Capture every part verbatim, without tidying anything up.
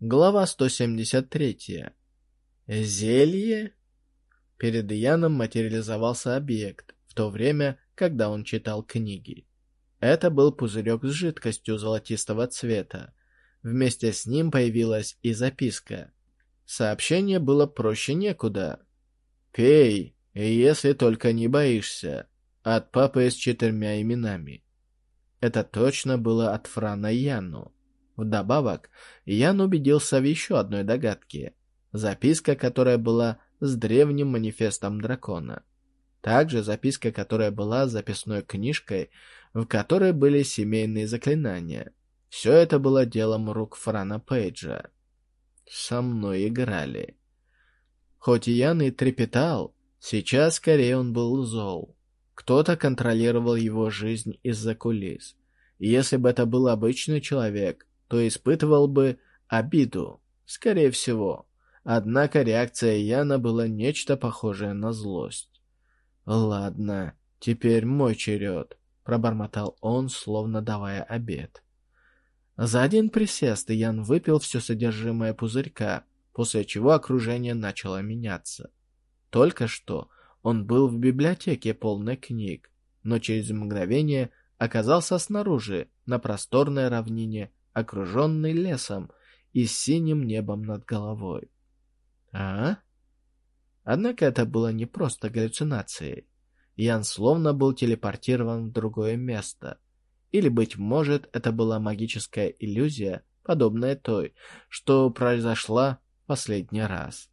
Глава сто семьдесят три. Зелье? Перед Яном материализовался объект, в то время, когда он читал книги. Это был пузырек с жидкостью золотистого цвета. Вместе с ним появилась и записка. Сообщение было проще некуда. «Пей, если только не боишься. От папы с четырьмя именами». Это точно было от Франа Яну. Вдобавок, Ян убедился в еще одной догадке. Записка, которая была с древним манифестом дракона. Также записка, которая была записной книжкой, в которой были семейные заклинания. Все это было делом рук Франа Пейджа. Со мной играли. Хоть Ян и трепетал, сейчас скорее он был зол. Кто-то контролировал его жизнь из-за кулис. И если бы это был обычный человек, то испытывал бы обиду, скорее всего. Однако реакция Яна была нечто похожее на злость. «Ладно, теперь мой черед», — пробормотал он, словно давая обет. За один присест Ян выпил все содержимое пузырька, после чего окружение начало меняться. Только что он был в библиотеке полной книг, но через мгновение оказался снаружи, на просторной равнине, окруженный лесом и с синим небом над головой. А? Однако это было не просто галлюцинацией. Ян словно был телепортирован в другое место. Или, быть может, это была магическая иллюзия, подобная той, что произошла последний раз.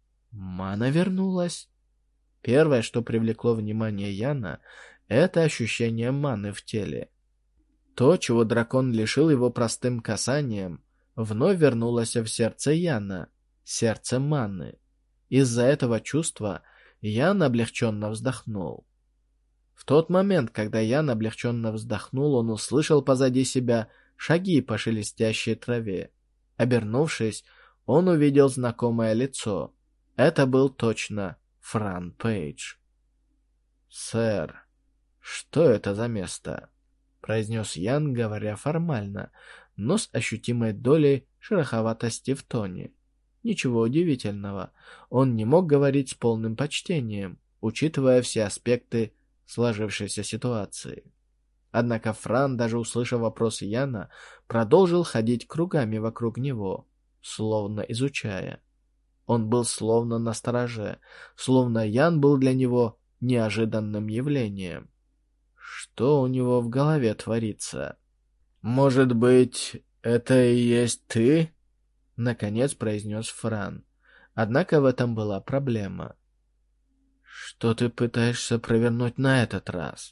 Мана вернулась. Первое, что привлекло внимание Яна, это ощущение маны в теле. То, чего дракон лишил его простым касанием, вновь вернулось в сердце Яна, сердце маны. Из-за этого чувства Ян облегченно вздохнул. В тот момент, когда Ян облегченно вздохнул, он услышал позади себя шаги по шелестящей траве. Обернувшись, он увидел знакомое лицо. Это был точно Фран Пейдж. «Сэр, что это за место?» — произнес Ян, говоря формально, но с ощутимой долей шероховатости в тоне. Ничего удивительного, он не мог говорить с полным почтением, учитывая все аспекты сложившейся ситуации. Однако Фран, даже услышав вопрос Яна, продолжил ходить кругами вокруг него, словно изучая. Он был словно настороже, словно Ян был для него неожиданным явлением. Что у него в голове творится? «Может быть, это и есть ты?» — наконец произнес Фран. Однако в этом была проблема. «Что ты пытаешься провернуть на этот раз?»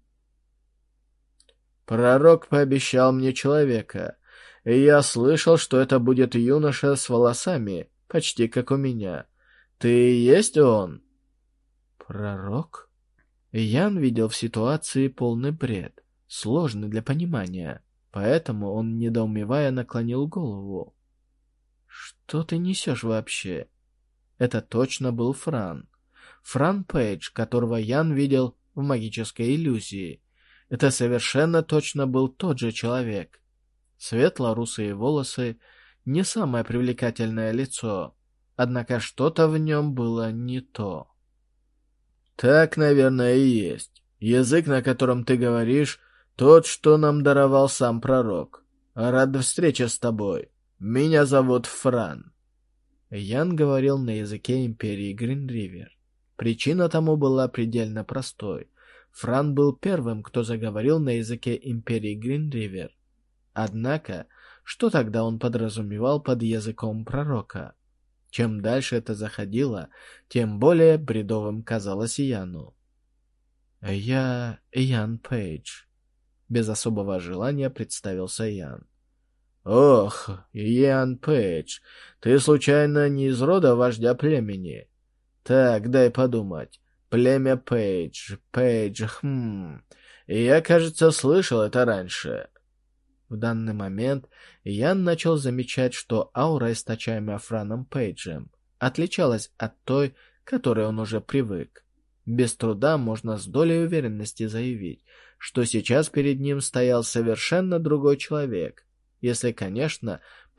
«Пророк пообещал мне человека, и я слышал, что это будет юноша с волосами, почти как у меня. Ты и есть он?» «Пророк?» Ян видел в ситуации полный бред, сложный для понимания, поэтому он, недоумевая, наклонил голову. «Что ты несешь вообще?» Это точно был Фран. Фран Пейдж, которого Ян видел в магической иллюзии. Это совершенно точно был тот же человек. Светло-русые волосы, не самое привлекательное лицо, однако что-то в нем было не то. «Так, наверное, и есть. Язык, на котором ты говоришь, тот, что нам даровал сам пророк. Рад встрече с тобой. Меня зовут Фран». Ян говорил на языке империи Гринривер. Причина тому была предельно простой. Фран был первым, кто заговорил на языке империи Гринривер. Однако, что тогда он подразумевал под языком пророка? Чем дальше это заходило, тем более бредовым казалось Яну. «Я Ян Пейдж», — без особого желания представился Ян. «Ох, Ян Пейдж, ты случайно не из рода вождя племени? Так, дай подумать. Племя Пейдж, Пейдж, хм... Я, кажется, слышал это раньше». В данный момент Ян начал замечать, что аура, источаемая Франом Пейджем, отличалась от той, к которой он уже привык. Без труда можно с долей уверенности заявить, что сейчас перед ним стоял совершенно другой человек, если, конечно,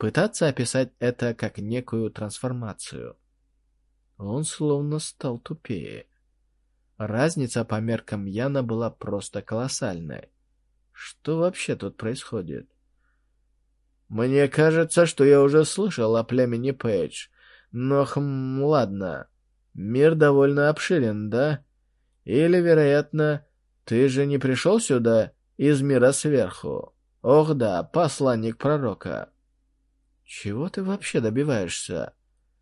пытаться описать это как некую трансформацию. Он словно стал тупее. Разница по меркам Яна была просто колоссальной. Что вообще тут происходит? Мне кажется, что я уже слышал о племени Пейдж. Но, хм, ладно. Мир довольно обширен, да? Или, вероятно, ты же не пришел сюда из мира сверху? Ох да, посланник пророка. Чего ты вообще добиваешься?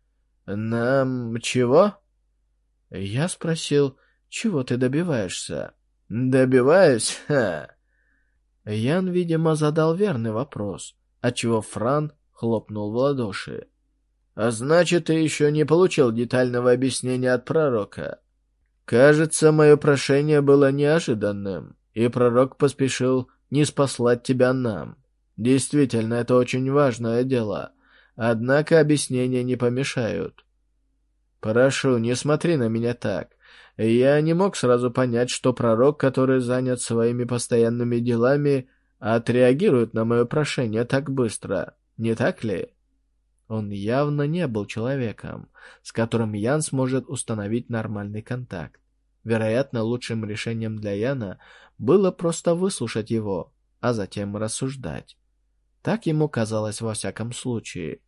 Нам чего? Я спросил, чего ты добиваешься? Добиваюсь? Ха. Ян, видимо, задал верный вопрос, отчего Фран хлопнул в ладоши. А значит, ты еще не получил детального объяснения от пророка. Кажется, мое прошение было неожиданным, и пророк поспешил не спаслать тебя нам. Действительно, это очень важное дело, однако объяснения не помешают. Прошу, не смотри на меня так. Я не мог сразу понять, что пророк, который занят своими постоянными делами, отреагирует на мое прошение так быстро, не так ли? Он явно не был человеком, с которым Ян сможет установить нормальный контакт. Вероятно, лучшим решением для Яна было просто выслушать его, а затем рассуждать. Так ему казалось во всяком случае.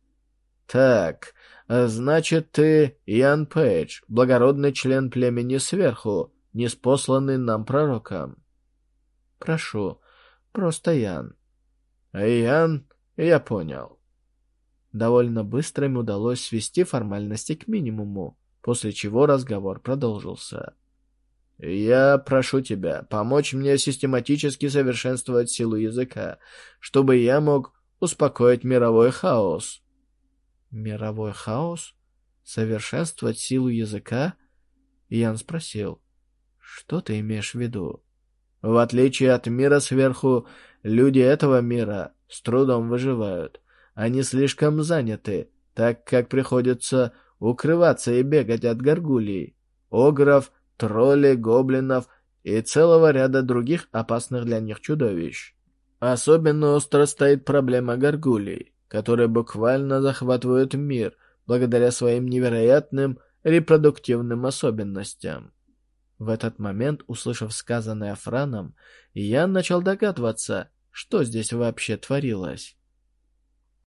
«Так, значит, ты Ян Пейдж, благородный член племени сверху, ниспосланный нам пророком?» «Прошу, просто Ян». «Ян, я понял». Довольно быстро им удалось свести формальности к минимуму, после чего разговор продолжился. «Я прошу тебя помочь мне систематически совершенствовать силу языка, чтобы я мог успокоить мировой хаос». «Мировой хаос? Совершенствовать силу языка?» Ян спросил. «Что ты имеешь в виду?» «В отличие от мира сверху, люди этого мира с трудом выживают. Они слишком заняты, так как приходится укрываться и бегать от горгулей, огров, троллей, гоблинов и целого ряда других опасных для них чудовищ. Особенно остро стоит проблема горгулей, которые буквально захватывают мир благодаря своим невероятным репродуктивным особенностям». В этот момент, услышав сказанное Франом, Ян начал догадываться, что здесь вообще творилось.